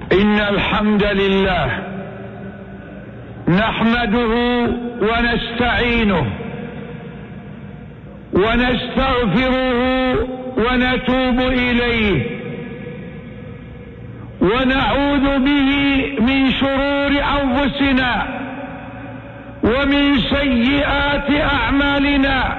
إن الحمد لله نحمده ونستعينه ونستغفره ونتوب إليه ونعوذ به من شرور أنفسنا ومن سيئات أعمالنا.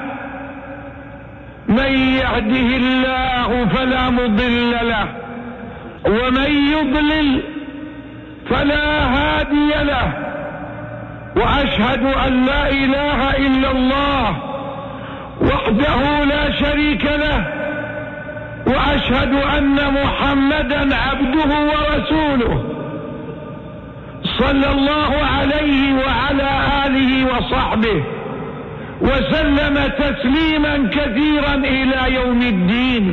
من يهده الله فلا مضل له ومن يضلل فلا هادي له، وأشهد أن لا إله إلا الله وحده لا شريك له، وأشهد أن محمدا عبده ورسوله صلى الله عليه وعلى آله وصحبه وسلم تسليما كثيرا إلى يوم الدين.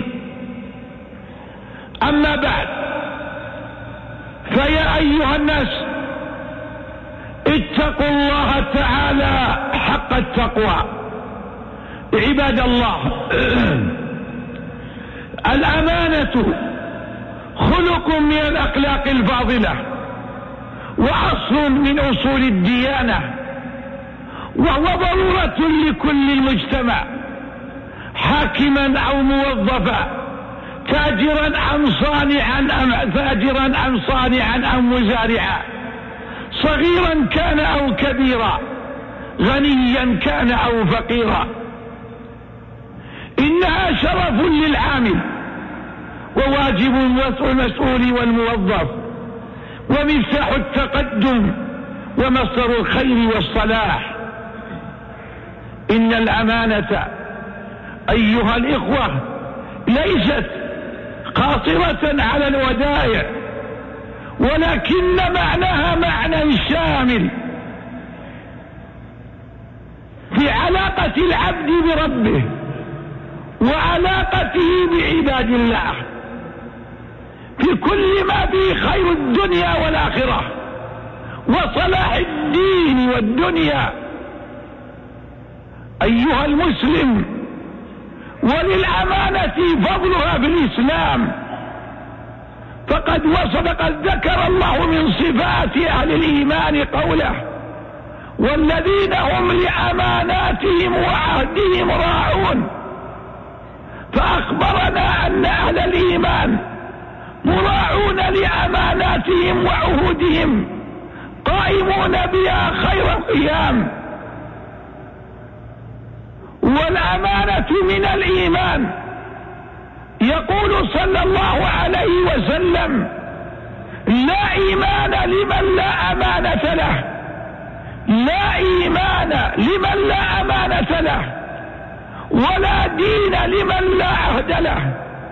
أما بعد، فيا أيها الناس اتقوا الله تعالى حق التقوى. عباد الله، الأمانة خلق من الأخلاق الفاضلة وأصل من أصول الديانة، وهو ضرورة لكل المجتمع، حاكما أو موظفا، تاجرا أم صانعا أو مزارعا، صغيرا كان أو كبيرا، غنيا كان أو فقيرا. إنها شرف للعامل وواجب المسؤول والموظف، ومفتاح التقدم ومصدر الخير والصلاح. إن الأمانة أيها الإخوة ليست قاصرة على الودائع، ولكن معناها معنى شامل في علاقة العبد بربه وعلاقته بعباد الله، في كل ما فيه خير الدنيا والآخرة وصلاح الدين والدنيا. أيها المسلم، وللأمانة فضلها في الإسلام، فقد ذكر الله من صفات أهل الإيمان قوله: والذين هم لأماناتهم وعهدهم راعون. فأخبرنا أن أهل الإيمان مراعون لأماناتهم وعهودهم، قائمون بها خير القيام. والأمانة من الإيمان. يقول صلى الله عليه وسلم: لا إيمان لمن لا أمانة له، لا إيمان لمن لا أمانة له، ولا دين لمن لا عهد له.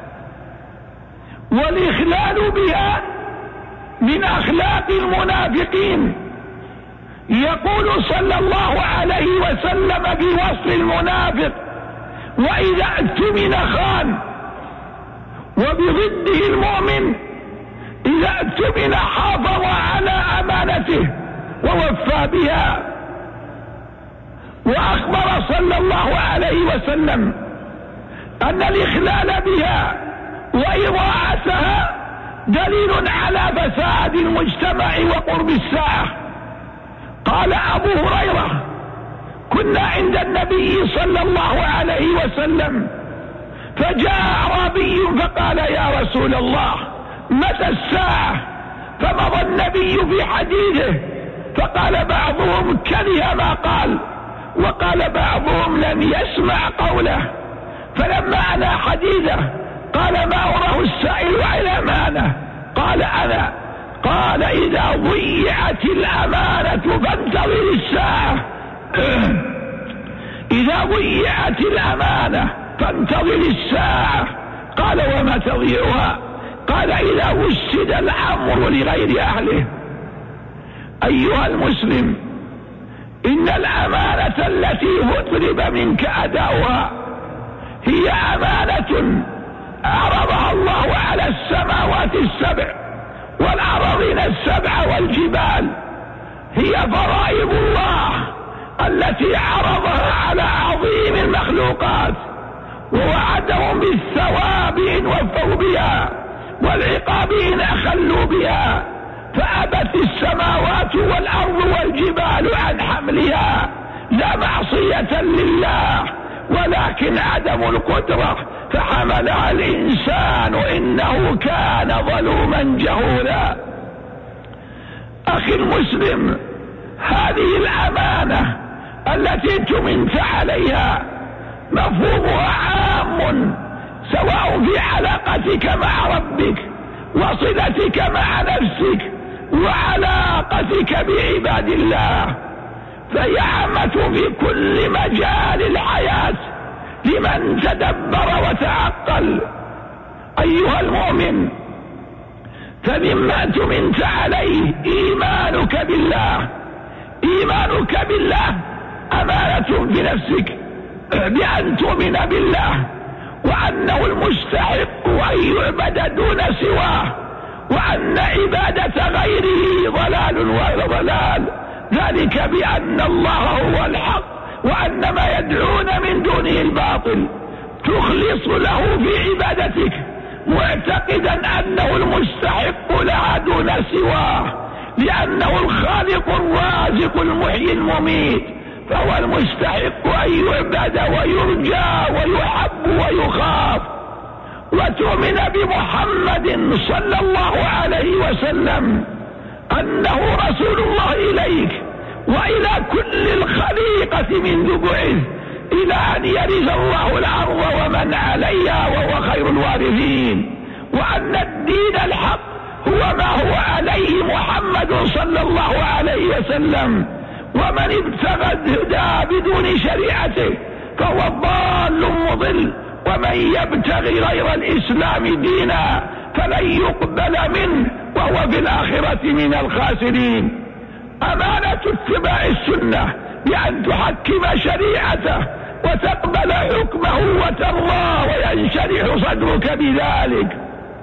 والإخلال بها من أخلاق المنافقين. يقول صلى الله عليه وسلم بوصف المنافق: وإذا اؤتمن خان. وبضده المؤمن: إذا اؤتمن حافظ على أمانته ووفى بها. وأخبر صلى الله عليه وسلم أن الإخلال بها وإضاعتها دليل على فساد المجتمع وقرب الساعة. قال أبو هريرة: كنا عند النبي صلى الله عليه وسلم، فجاء أعرابي فقال: يا رسول الله، متى الساعة؟ فمضى النبي في حديثه، فقال بعضهم: كره ما قال، وقال بعضهم: لم يسمع قوله. فلما أنا حديثه قال: ما أراه السائل عن الأمانة؟ قال: أنا. قال: إذا ضيعت الأمانة فانتظر الساعة. إذا ضيعت الأمانة فانتظر الساعة. قال: وما تضيعها؟ قال: إذا وسد الأمر لغير أهله. أيها المسلم، إن الأمانة التي طلب منك أداؤها هي أمانة عرضها الله على السماوات السبع والأراضين السبع والجبال. هي فرائض الله التي عرضها على عظيم المخلوقات، ووعدهم بالثواب إن وفوا بها، والعقاب إن أخلوا بها، فأبت السماوات والأرض والجبال عن حملها، لا معصية لله ولكن عدم القدرة، فحملها الإنسان إنه كان ظلوما جهولا. أخي المسلم، هذه الأمانة التي تمنت عليها مفهومها عام، سواء في علاقتك مع ربك وصلتك مع نفسك وعلاقتك بعباد الله، فهي عامة في كل مجال الحياة لمن تدبر وتعقل. أيها المؤمن، فمما تمنت عليه إيمانك بالله. إيمانك بالله أمانة بنفسك بأن تؤمن بالله وأنه المستحق أن يعبد دون سواه، وأن عبادة غيره ضلال وغير ضلال، ذلك بأن الله هو الحق وأن ما يدعون من دونه الباطل. تخلص له في عبادتك معتقدا أنه المستحق لها دون سواه، لأنه الخالق الرازق المحيي المميت، فهو المستحق أن يعبد ويرجى ويحب ويخاف. وتؤمن بمحمد صلى الله عليه وسلم أنه رسول الله إليك وإلى كل الخليقة منذ بعث إلى أن يرث الله الأرض ومن عليها وهو خير الوارثين، وأن الدين الحق هو ما هو عليه محمد صلى الله عليه وسلم، ومن ابتغى الهدى بدون شريعته فهو ضال مضل، ومن يبتغي غير الإسلام دينا فلن يقبل منه وهو في الآخرة من الخاسرين. أمانة اتباع السنة بأن تحكم شريعته وتقبل حكمه وترضى وينشرح صدرك بذلك.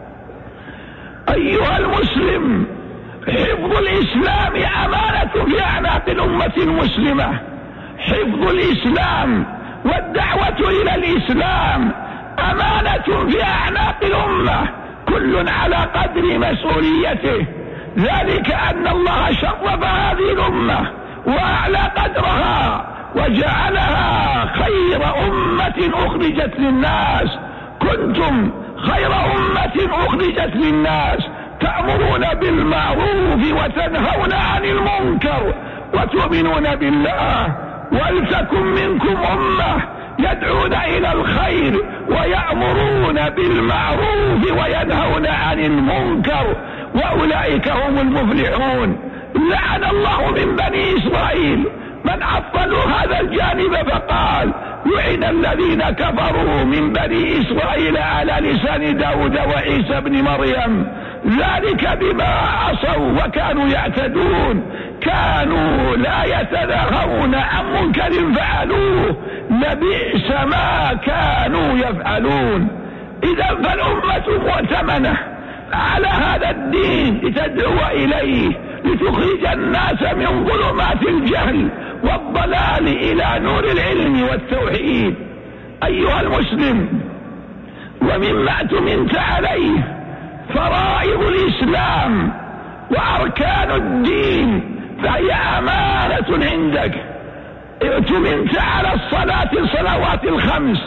أيها المسلم، حفظ الإسلام أمانة في أعناق الأمة المسلمة. حفظ الإسلام والدعوة إلى الإسلام أمانة في أعناق الأمة، كل على قدر مسؤوليته، ذلك أن الله شرف هذه الأمة وأعلى قدرها وجعلها خير أمة أخرجت للناس. كنتم خير أمة أخرجت للناس، تأمرون بالمعروف وتنهون عن المنكر وتؤمنون بالله، ولتكن منكم أمة يدعون إلى الخير ويأمرون بالمعروف وينهون عن المنكر، وأولئك هم المفلحون. لعن الله من بني إسرائيل من عطلوا هذا الجانب فقال: لعن الذين كفروا من بني إسرائيل على لسان داود وعيسى بن مريم، ذلك بما عصوا وكانوا يعتدون، كانوا لا يتناهون عن منكر فعلوه، لبئس ما كانوا يفعلون. إذا فالأمة مؤتمنة على هذا الدين لتدعو إليه، لتخرج الناس من ظلمات الجهل والضلال إلى نور العلم والتوحيد. أيها المسلم، ومما اؤتمنت عليه فرائض الإسلام وأركان الدين، فهي أمانة عندك. اؤتمنت على الصلاة الصلوات الخمس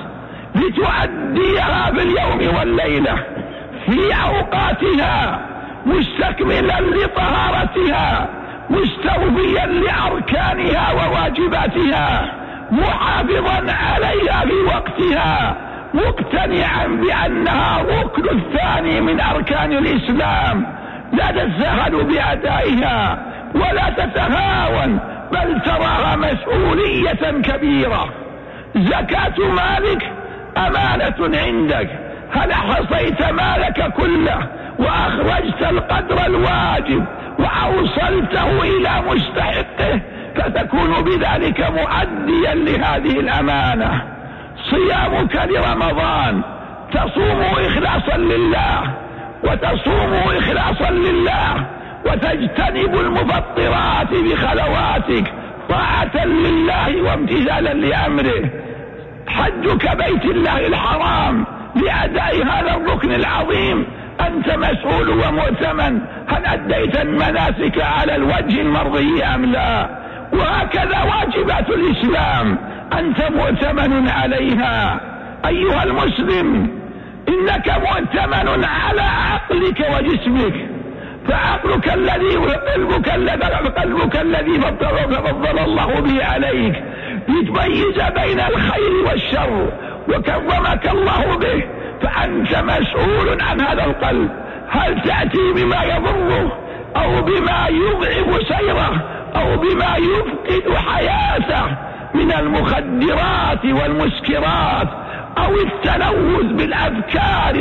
لتؤديها في اليوم والليلة في أوقاتها، مستكملا لطهارتها، مستوفيا لأركانها وواجباتها، محافظا عليها في وقتها، مقتنعا بأنها ركن الثاني من أركان الإسلام، لا تتساهل بأدائها ولا تتهاون، بل تراها مسؤولية كبيرة. زكاة مالك أمانة عندك، هل حصيت مالك كله وأخرجت القدر الواجب وأوصلته إلى مستحقه، فتكون بذلك مؤديا لهذه الأمانة. صيامك لرمضان تصوم إخلاصا لله، وتصوم إخلاصا لله، وتجتنب المفطرات بخلواتك طاعة لله وامتثالا لأمره. حجك بيت الله الحرام لأداء هذا الركن العظيم أنت مسؤول ومؤتمن، هل أديت المناسك على الوجه المرضي أم لا؟ وهكذا واجبات الإسلام أنت مؤتمن عليها. أيها المسلم، إنك مؤتمن على عقلك وجسمك، فعقلك الذي قلبك الذي فضل الله به عليك لتميز بين الخير والشر وكرمك الله به، فأنت مسؤول عن هذا القلب. هل تأتي بما يضره أو بما يضعف سيره أو بما يفقد حياته من المخدرات والمسكرات أو التلوث بالأفكار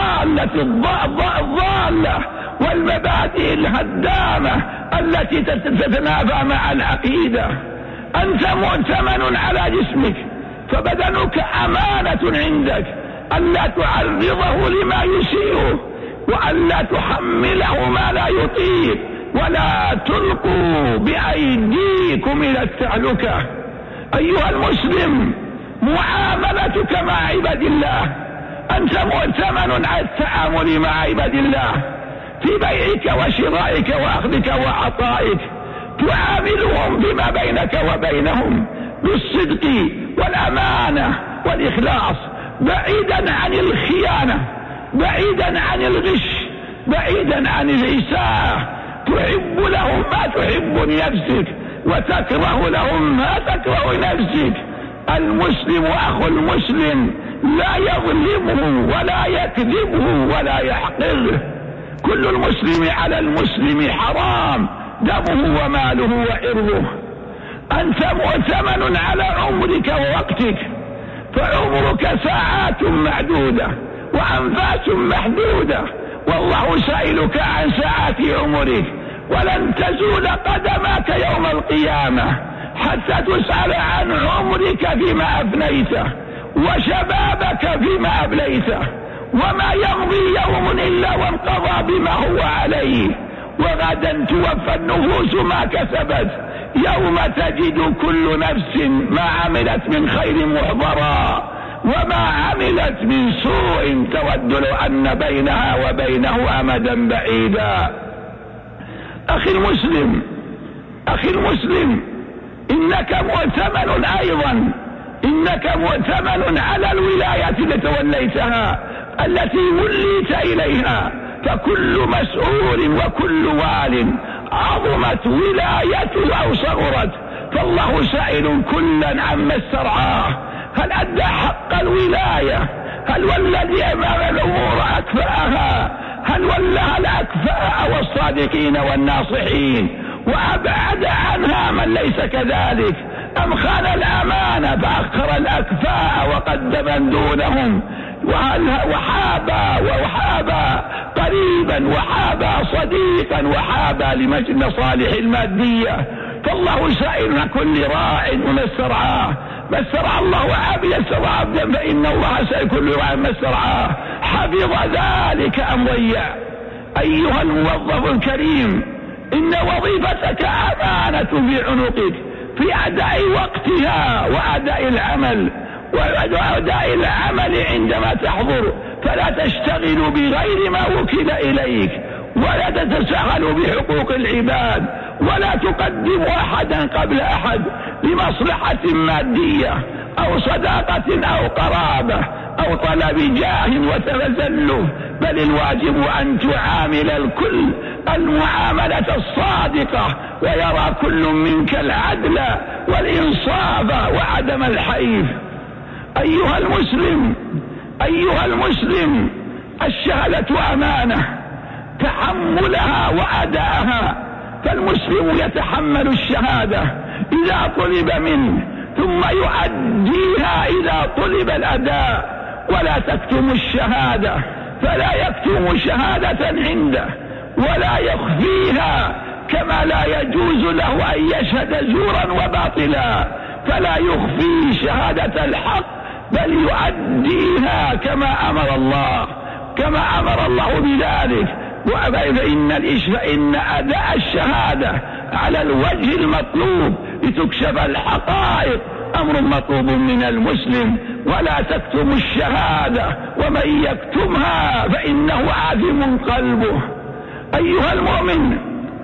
الضالة والمبادئ الهدامة التي تتنافى مع العقيدة؟ أنت مؤتمن على جسمك، فبدنك أمانة عندك، ألا تعرضه لما يسيئه وألا تحمله ما لا يطيق، ولا تلقوا بأيديكم إلى التهلكة. أيها المسلم، معاملتك مع عباد الله، أنت مؤتمن على التعامل مع عباد الله في بيعك وشرائك وأخذك وعطائك، تعاملهم فيما بينك وبينهم بالصدق والأمانة والإخلاص، بعيدا عن الخيانة، بعيدا عن الغش، بعيدا عن الإساءة. تحب لهم ما تحب لنفسك وتكره لهم ما تكره لنفسك. المسلم أخو المسلم لا يظلمه ولا يكذبه ولا يحقره. كل المسلم على المسلم حرام دمه وماله وعرضه. أنت مؤتمن على عمرك ووقتك، فعمرك ساعات معدودة وأنفاس محدودة، والله سائلك عن ساعات عمرك، ولن تزول قدمك يوم القيامة حتى تسأل عن عمرك فيما أفنيته وشبابك فيما أبليته. وما يمضي يوم إلا وانقضى بما هو عليه، وغدا توفى النفوس ما كسبت، يوم تجد كل نفس ما عملت من خير محضرا وما عملت من سوء تود لو أن بينها وبينه أمدا بعيدا. أخي المسلم، إنك مؤتمن أيضا، إنك مؤتمن على الولاية التي توليتها التي وليت إليها، فكل مسؤول وكل وال عظمت ولايته أو صغرت، فالله سائل كلا عما استرعاه. هل أدى حق الولاية؟ هل والذي أمام الأمور أكفأها؟ هل ولها الأكفاء والصادقين والناصحين وأبعد عنها من ليس كذلك؟ أم خان الأمانة فأخر الأكفاء وقدم دونهم؟ وحابا قريبا وحابا صديقا وحابا لمصالح المادية. فالله سائل كل راع وما استرعاه، ما استرعى الله عبدا استرعى عبدا، فإن الله سائل كل راع ما استرعاه، حفظ ذلك أم ضيع. أيها الموظف الكريم، إن وظيفتك أمانة في عنقك في أداء وقتها وأداء العمل عندما تحضر، فلا تشتغل بغير ما وكل إليك، ولا تتساهل بحقوق العباد، ولا تقدم أحدا قبل أحد لمصلحة مادية أو صداقة أو قرابة أو طلب جاه وتذلل، بل الواجب أن تعامل الكل المعاملة الصادقة، ويرى كل منك العدل والإنصاف وعدم الحيف. أيها المسلم، الشهادة أمانة، تحملها وأداءها، فالمسلم يتحمل الشهادة إذا طلب منه، ثم يؤديها إذا طلب الأداء، ولا تكتم الشهادة، فلا يكتم شهادة عنده ولا يخفيها، كما لا يجوز له أن يشهد زورا وباطلا، فلا يخفي شهادة الحق بل يؤديها كما أمر الله بذلك. فإن أداء الشهادة على الوجه المطلوب لتكشف الحقائق أمر مطلوب من المسلم، ولا تكتم الشهادة ومن يكتمها فإنه آثم قلبه. أيها المؤمن،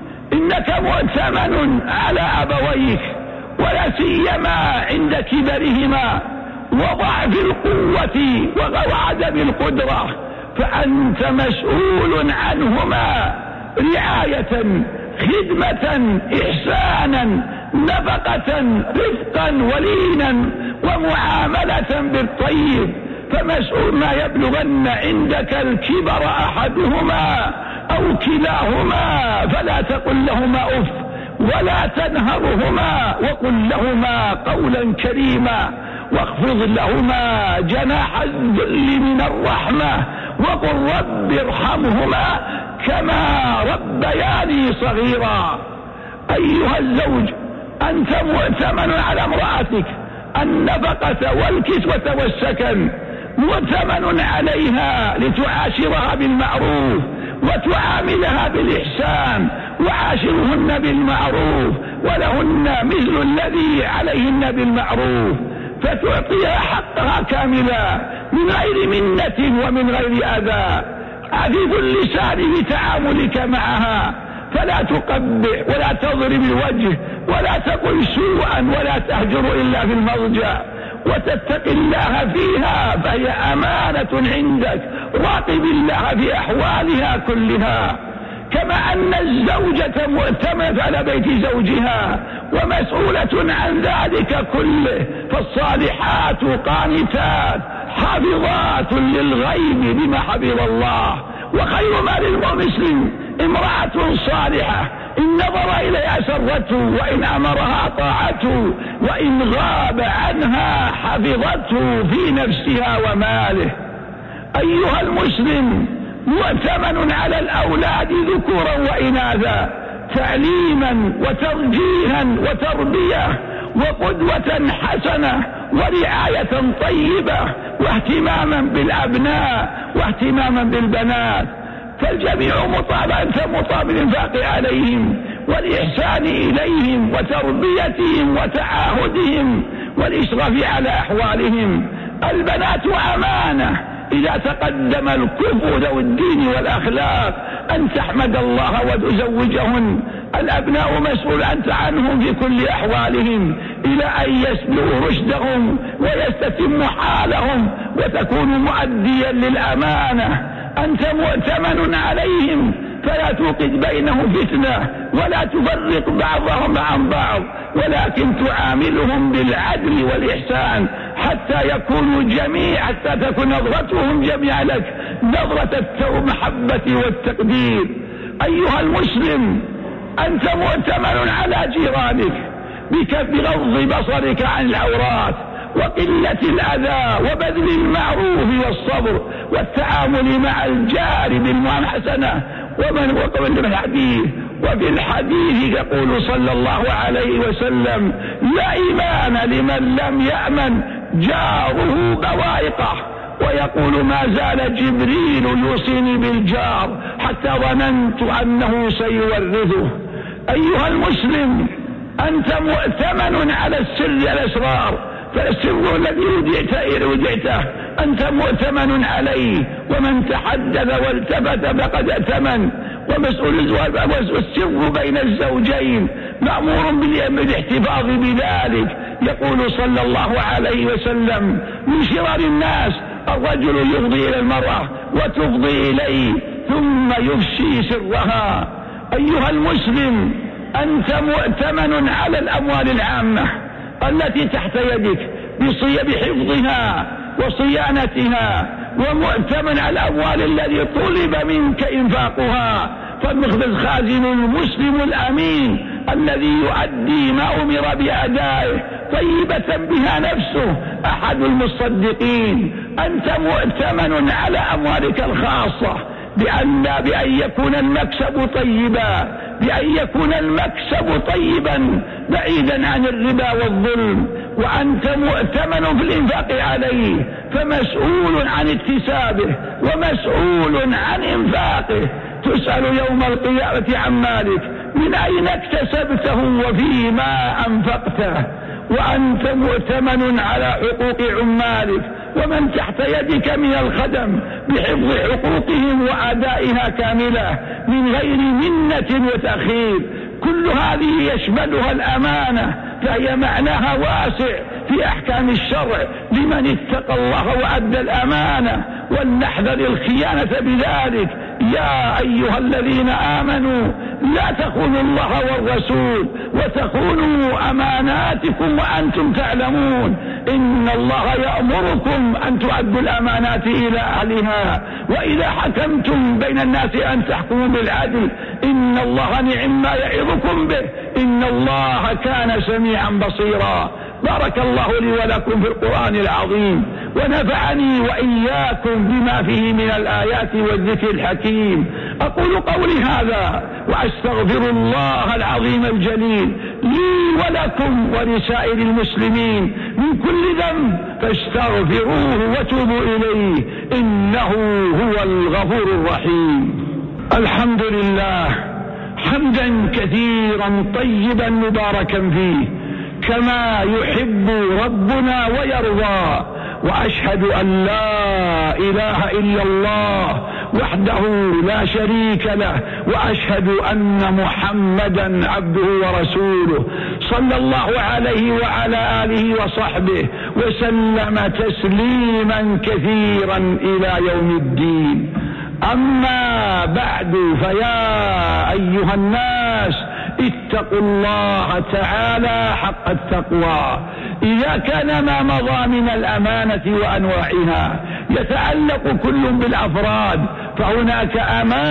إنك مؤتمن على أبويك، ولا سيما عند كبرهما وضعف القوة وعدم القدرة، فأنت مسؤول عنهما رعاية، خدمة، إحسانا، نفقة، رفقا ولينا، ومعاملة بالطيب. فمسؤول ما يبلغن عندك الكبر أحدهما أو كلاهما فلا تقل لهما أف ولا تنهرهما، وقل لهما قولا كريما، واخفض لهما جناح الذل من الرحمة، وقل رب ارحمهما كما ربياني صغيرا. أيها الزوج، أنت مؤتمن على امرأتك، النفقة والكسوة والسكن، مؤتمن عليها لتعاشرها بالمعروف وتعاملها بالإحسان، وعاشرهن بالمعروف ولهن مثل الذي عليهن بالمعروف، فتعطيها حقها كاملا من غير منة ومن غير أذى. عفيف اللسان بتعاملك معها، فلا تقبح ولا تضرب الوجه ولا تقل سوءا ولا تهجر إلا في المضجع، وتتق الله فيها فهي أمانة عندك. راقب الله في أحوالها كلها. كما أن الزوجة مؤتمنة على بيت زوجها ومسؤولة عن ذلك كله، فالصالحات قانتات حافظات للغيب بما حفظ الله. وخير ما للمسلم امرأة صالحة، إن نظر إليها سرته، وإن أمرها طاعته، وإن غاب عنها حفظته في نفسها وماله. أيها المسلم، مؤتمن على الأولاد ذكورا وإناثا، تعليما وترجيها وتربية وقدوة حسنة ورعاية طيبة، واهتماما بالأبناء واهتماما بالبنات. فالجميع مطالب بالإنفاق عليهم والإحسان إليهم وتربيتهم وتعاهدهم والإشراف على أحوالهم. البنات أمانة، إذا تقدم الكفء ذو الدين والأخلاق أن تحمد الله وتزوجهن. الأبناء مسؤول أنت عنهم في كل أحوالهم إلى أن يسلوا رشدهم ويستتم حالهم وتكون مؤديا للأمانة. أنت مؤتمن عليهم، فلا توقد بينهم فتنة ولا تفرق بعضهم عن بعض، ولكن تعاملهم بالعدل والإحسان حتى يكونوا جميعا، حتى تكون نظرتهم جميعا لك نظرة المحبة والتقدير. أيها المسلم، أنت مؤتمن على جيرانك بغض بصرك عن العورات وقلة الأذى وبذل المعروف والصبر والتعامل مع الجار بالمحسنة. ومن وقبل الحديث، وفي الحديث يقول صلى الله عليه وسلم: لا إيمان لمن لم يأمن جاره بوائقه. ويقول: ما زال جبريل يوصيني بالجار حتى ظننت أنه سيورثه. أيها المسلم، أنت مؤتمن على السر الأسرار، فالسر الذي ودعته أنت مؤتمن عليه، ومن تحدث والتفت فقد ائتمن. ومسؤول السر بين الزوجين مأمور بالاحتفاظ بذلك. يقول صلى الله عليه وسلم: من شرار الناس الرجل يفضي إلى المرأة وتفضي إليه ثم يفشي سرها. أيها المسلم، أنت مؤتمن على الأموال العامة التي تحت يدك بحفظها وصيانتها، ومؤتمن على الأموال التي طلب منك إنفاقها. فالخازن المسلم الأمين الذي يؤدي ما أمر بأدائه طيبة بها نفسه أحد المصدقين. أنت مؤتمن على أموالك الخاصة بأن يكون المكسب طيبا، بأن يكون المكسب طيبا بعيدا عن الربا والظلم. وأنت مؤتمن في الإنفاق عليه، فمسؤول عن اكتسابه ومسؤول عن إنفاقه. تسأل يوم القيامة عن مالك من أين اكتسبته وفيما أنفقته. وأنت مؤتمن على حقوق عمالك ومن تحت يدك من الخدم بحفظ حقوقهم وأدائها كاملة من غير منة وتأخير. كل هذه يشملها الأمانة، فهي معناها واسع في أحكام الشرع لمن اتقى الله وأدى الأمانة، ولنحذر الخيانة بذلك. يا أيها الذين آمنوا لا تخونوا الله والرسول وتخونوا أماناتكم وأنتم تعلمون. إن الله يأمركم أن تؤدوا الأمانات إلى أهلها وإذا حكمتم بين الناس أن تحكموا بالعدل. إن الله نعم ما يعظكم به، إن الله كان سميعا بصيرا. بارك الله لي ولكم في القرآن العظيم، ونفعني وإياكم بما فيه من الآيات والذكر الحكيم. أقول قولي هذا وأستغفر الله العظيم الجليل لي ولكم ولسائر المسلمين من كل ذنب، فاستغفروه وتوبوا إليه إنه هو الغفور الرحيم. الحمد لله حمدا كثيرا طيبا مباركا فيه كما يحب ربنا ويرضى، وأشهد أن لا إله إلا الله وحده لا شريك له، وأشهد أن محمدا عبده ورسوله صلى الله عليه وعلى آله وصحبه وسلم تسليما كثيرا إلى يوم الدين. أما بعد، فيا أيها الناس اتقوا الله تعالى حق التقوى. إذا كان ما مضى من الأمانة وأنواعها يتعلق كل بالأفراد، فهناك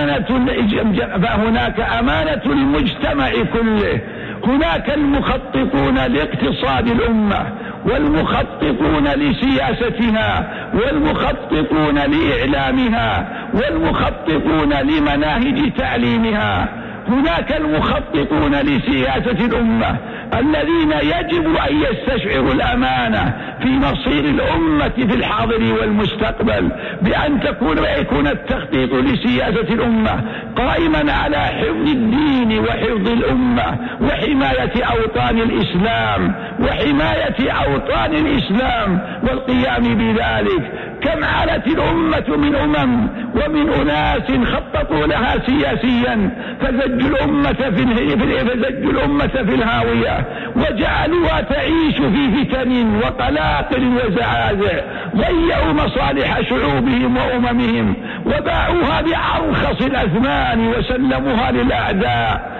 أمانة المجتمع كله. هناك المخططون لاقتصاد الأمة، والمخططون لسياستها، والمخططون لإعلامها، والمخططون لمناهج تعليمها. هناك المخططون لسياسة الأمة الذين يجب أن يستشعروا الأمانة في مصير الأمة في الحاضر والمستقبل، بأن يكون التخطيط لسياسة الأمة قائما على حفظ الدين وحفظ الأمة وحماية أوطان الإسلام والقيام بذلك. كم علت الأمة من أمم ومن أناس خططوا لها سياسيا فزجوا الأمة في الهاوية وجعلوها تعيش في فتن وقلاقل وزعازع، ضيعوا مصالح شعوبهم وأممهم وباعوها بأرخص الأثمان وسلموها للأعداء،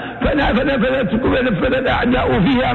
فنفذ الأعداء فيها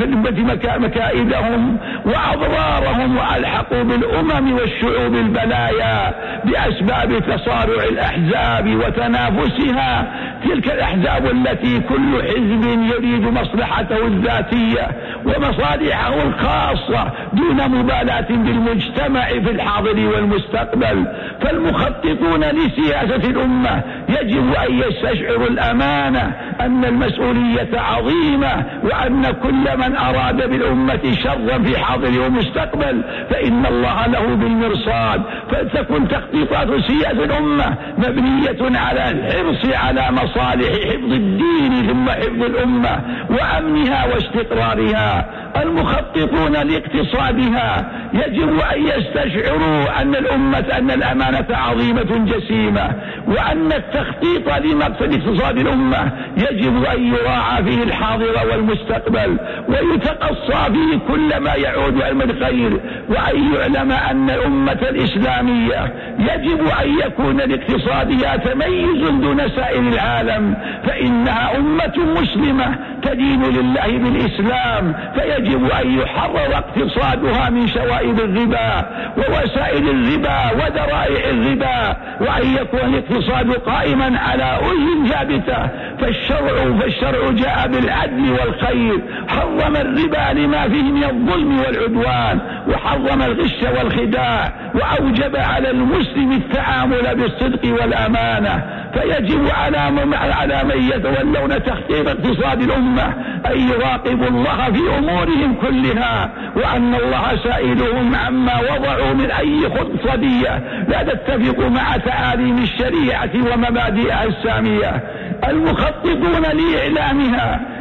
مكائدهم وأضرارهم، وألحقوا بالأمم والشعوب البلايا بأسباب تصارع الأحزاب وتنافسها. تلك الأحزاب التي كل حزب يريد مصلحته الذاتية ومصالحه الخاصة دون مبالاة بالمجتمع في الحاضر والمستقبل. فالمخططون لسياسة الأمة يجب أن يستشعروا الأمانة أن المسؤولية عظيمة، وأن كل من أراد بالأمة شرا في حاضر ومستقبل فإن الله له بالمرصاد. فلتكن تخطيطات سياسة الأمة مبنية على الحرص على مصالح حفظ الدين ثم حفظ الأمة وأمنها واستقرارها. المخططون لاقتصادها يجب أن يستشعروا أن الأمانة عظيمة جسيمة، وأن التخطيط لمقصد اقتصاد الأمة يجب أن يراعى فيه الحاضر والمستقبل ويتقصى فيه كل ما يعود على الخير، وأن يعلم أن الأمة الإسلامية يجب أن يكون لاقتصادها تميز دون سائر العالم، فإنها أمة مسلمة تدين لله بالإسلام، فيجب أن يحرر اقتصادها من شوائب الربا ووسائل الربا وذرائع الربا، وأن يكون الاقتصاد قائما على أسس ثابتة. فالشرع جاء بالعدل والخير، حرم الربا لما فيه من الظلم والعدوان، وحرم الغش والخداع، وأوجب على المسلم التعامل بالصدق والأمانة. فيجب على من يتولون تخطيط اقتصاد الأمة أن يراقبوا الله في أمورهم كلها، وأن الله سائلهم عما وضعوا من أي خطة لا تتفق مع تعاليم الشريعة ومبادئها السامية. المخططون لإعلامها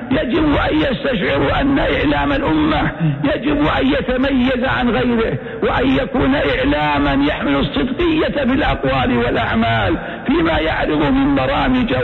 يجب أن يستشعروا أن إعلام الأمة يجب أن يتميز عن غيره، وأن يكون إعلاما يحمل الصدقية في الأقوال والأعمال فيما يعرض من برامج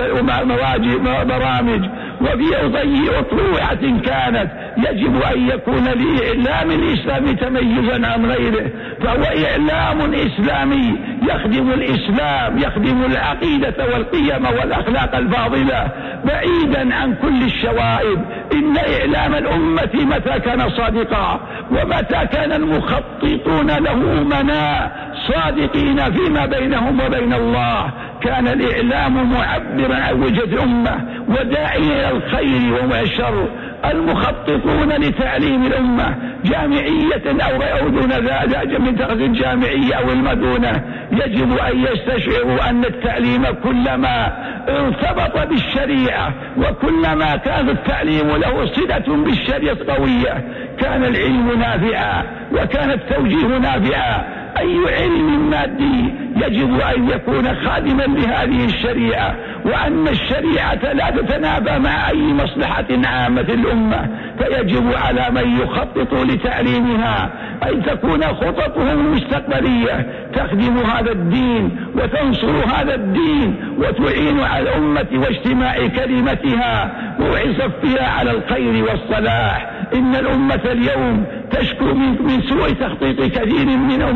وفي أي أطروحة كانت. يجب أن يكون لإعلام الإسلام تميزا عن غيره، فهو إعلام إسلامي يخدم الإسلام، يخدم العقيدة والقيم والأخلاق الفاضلة بعيدا عن كل الشوائب. إن إعلام الأمة متى كان صادقا، ومتى كان المخططون له أمناء صادقين فيما بينهم وبين الله، كان الإعلام معبرا عن وجهة الأمة وداعيا إلى الخير والشر. المخططون لتعليم الأمة جامعية أو دون ذلك من تخصيص الجامعية أو المدونة، يجب أن يستشعروا أن التعليم كلما ارتبط بالشريعة وكلما كان التعليم له صلة بالشريعة قوية كان العلم نافعا وكان التوجيه نافعا. أي علم مادي يجب أن يكون خادما لهذه الشريعة، وأن الشريعة لا تتنافى مع أي مصلحة عامة الأمة، فيجب على من يخطط لتعليمها أن تكون خططهم المستقبلية تخدم هذا الدين وتنصر هذا الدين وتعين على الأمة واجتماع كلمتها وصفها على الخير والصلاح. إن الأمة اليوم تشكو من سوء تخطيط كثير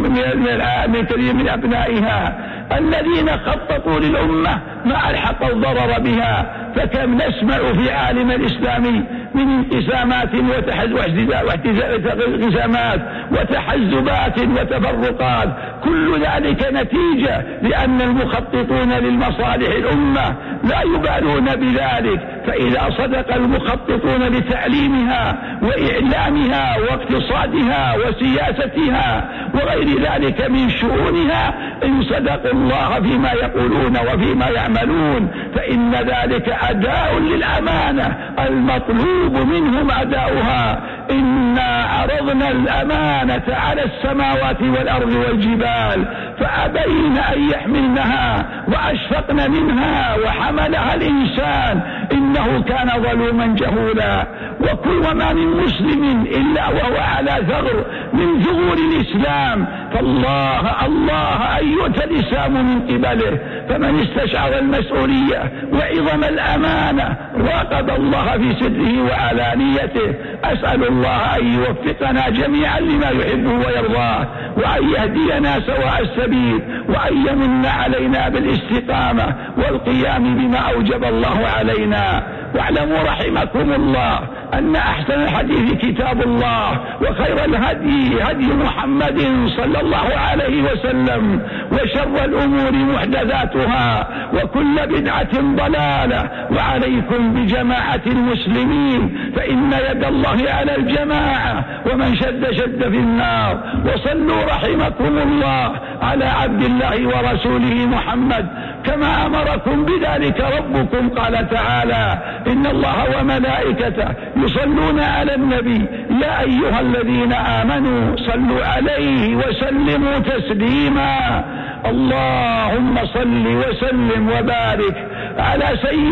من أبنائها الذين خططوا للأمة ما ألحق الضرر بها. فكم نسمع في عالم الإسلامي من انقسامات وانقسامات وتحزبات وتفرقات، كل ذلك نتيجة لأن المخططون للمصالح الأمة لا يبالون بذلك. فإذا صدق المخططون لتعليمها وإعلامها واقتصادها وسياستها وغير ذلك من شؤونها، إن صدقوا الله فيما يقولون وفيما يعملون، فإن ذلك أداء للأمانة المطلوب منهم أداؤها. إنا عرضنا الأمانة على السماوات والأرض والجبال فأبين أن يحملنها وأشفقن منها وحملها الإنسان إنه كان ظلوما جهولا. وما من مسلم إلا وهو على ثغر من ثغور الإسلام، فالله أن يؤتى الإسلام من قبله. فمن استشعر المسؤولية وعظم الأمانة راقب الله في سره وعلانيته. أسأل الله أن يوفقنا جميعا لما يحبه ويرضاه، وأن يهدينا سواء السبيل، وأن يمن علينا بالاستقامة والقيام بما أوجب الله علينا. واعلموا رحمكم الله أن أحسن الحديث كتاب الله، وخير الهدي هدي محمد صلى الله عليه وسلم، وشر الأمور محدثاتها، وكل بدعة ضلالة. وعليكم بجماعة المسلمين فإن يد الله على الجماعة، ومن شد في النار. وصلوا رحمكم الله على عبد الله ورسوله محمد كما أمركم بذلك ربكم. قال تعالى: إن الله وملائكته يصلون على النبي يا أيها الذين آمنوا صلوا عليه وسلموا تسليما. اللهم صل وسلم وبارك على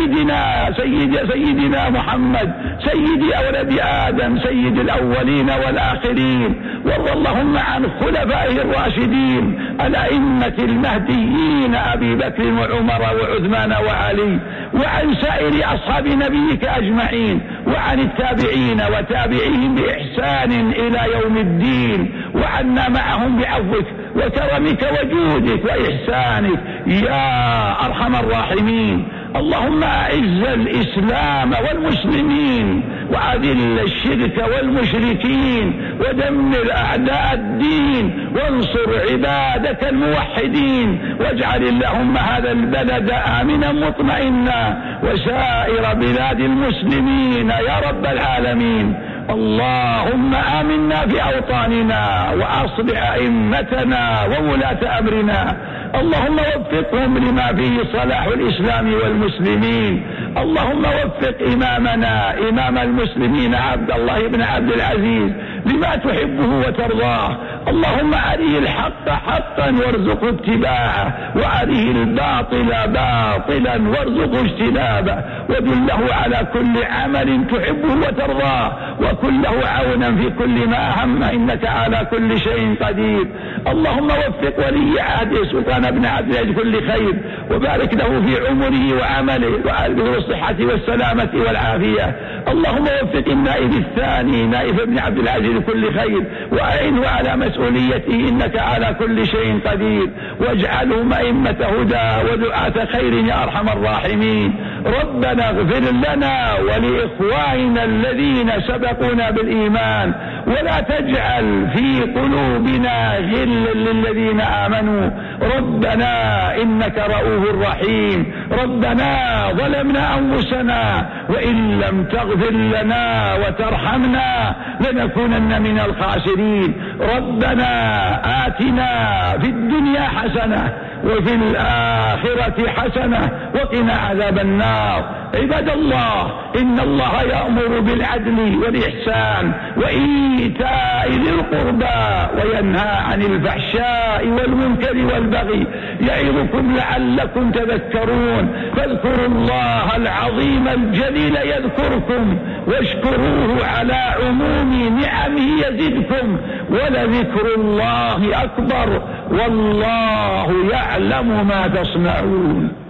سيدنا محمد سيد أولاد آدم سيد الأولين والآخرين. وارض اللهم عن خلفائه الراشدين الأئمة المهديين أبي بكر وعمر وعثمان وعلي، وعن سائر أصحاب نبيك أجمعين، وعن التابعين وتابعيهم بإحسان إلى يوم الدين، وعنا معهم بعفوك وكرمك وجودك وإحسانك يا أرحم الراحمين. اللهم أعز الإسلام والمسلمين، وأذل الشرك والمشركين، ودمر أعداء الدين، وانصر عبادك الموحدين، واجعل اللهم هذا البلد آمنا مطمئنا وسائر بلاد المسلمين يا رب العالمين. اللهم آمنا في أوطاننا، وأصلح أئمتنا وولاة أمرنا. اللهم وفقهم لما فيه صلاح الإسلام والمسلمين. اللهم وفق إمامنا إمام المسلمين عبد الله بن عبد العزيز لما تحبه وترضاه. اللهم أريه الحق حقا وارزقه اتباعه، وأريه الباطل باطلا وارزقه اجتنابه، ودله على كل عمل تحبه وترضاه، وكن له عونا في كل ما هم، إنك على كل شيء قدير. اللهم وفق ولي عهده سلطان بن عبد العزيز كل خير، وبارك له في عمره وعمله، وألبه بالصحة والسلامة والعافية. اللهم وفق النائب الثاني نائب ابن عبد العزيز كل خير، وأعنه على مسؤوليته، إنك على كل شيء قدير، واجعلهم أئمة هدى ودعاة خير يا أرحم الراحمين. ربنا اغفر لنا ولإخواننا الذين سبقونا بالإيمان، ولا تجعل في قلوبنا غلا للذين آمنوا. ربنا إنك رؤوف رحيم. ربنا ظلمنا أنفسنا، وإن لم تغفر لنا وترحمنا لنكونن من الخاسرين. ربنا آتنا في الدنيا حسنة وفي الآخرة حسنة وقنا عذاب النار. عباد الله، إن الله يأمر بالعدل والإحسان وإيتاء ذي القربى وينهى عن الفحشاء والمنكر والبغي، يعظكم لعلكم تذكرون. فاذكروا الله العظيم الجليل يذكركم، واشكروه على عموم نعمه يزدكم، ولذكر الله أكبر، والله يعلم ما تصنعون.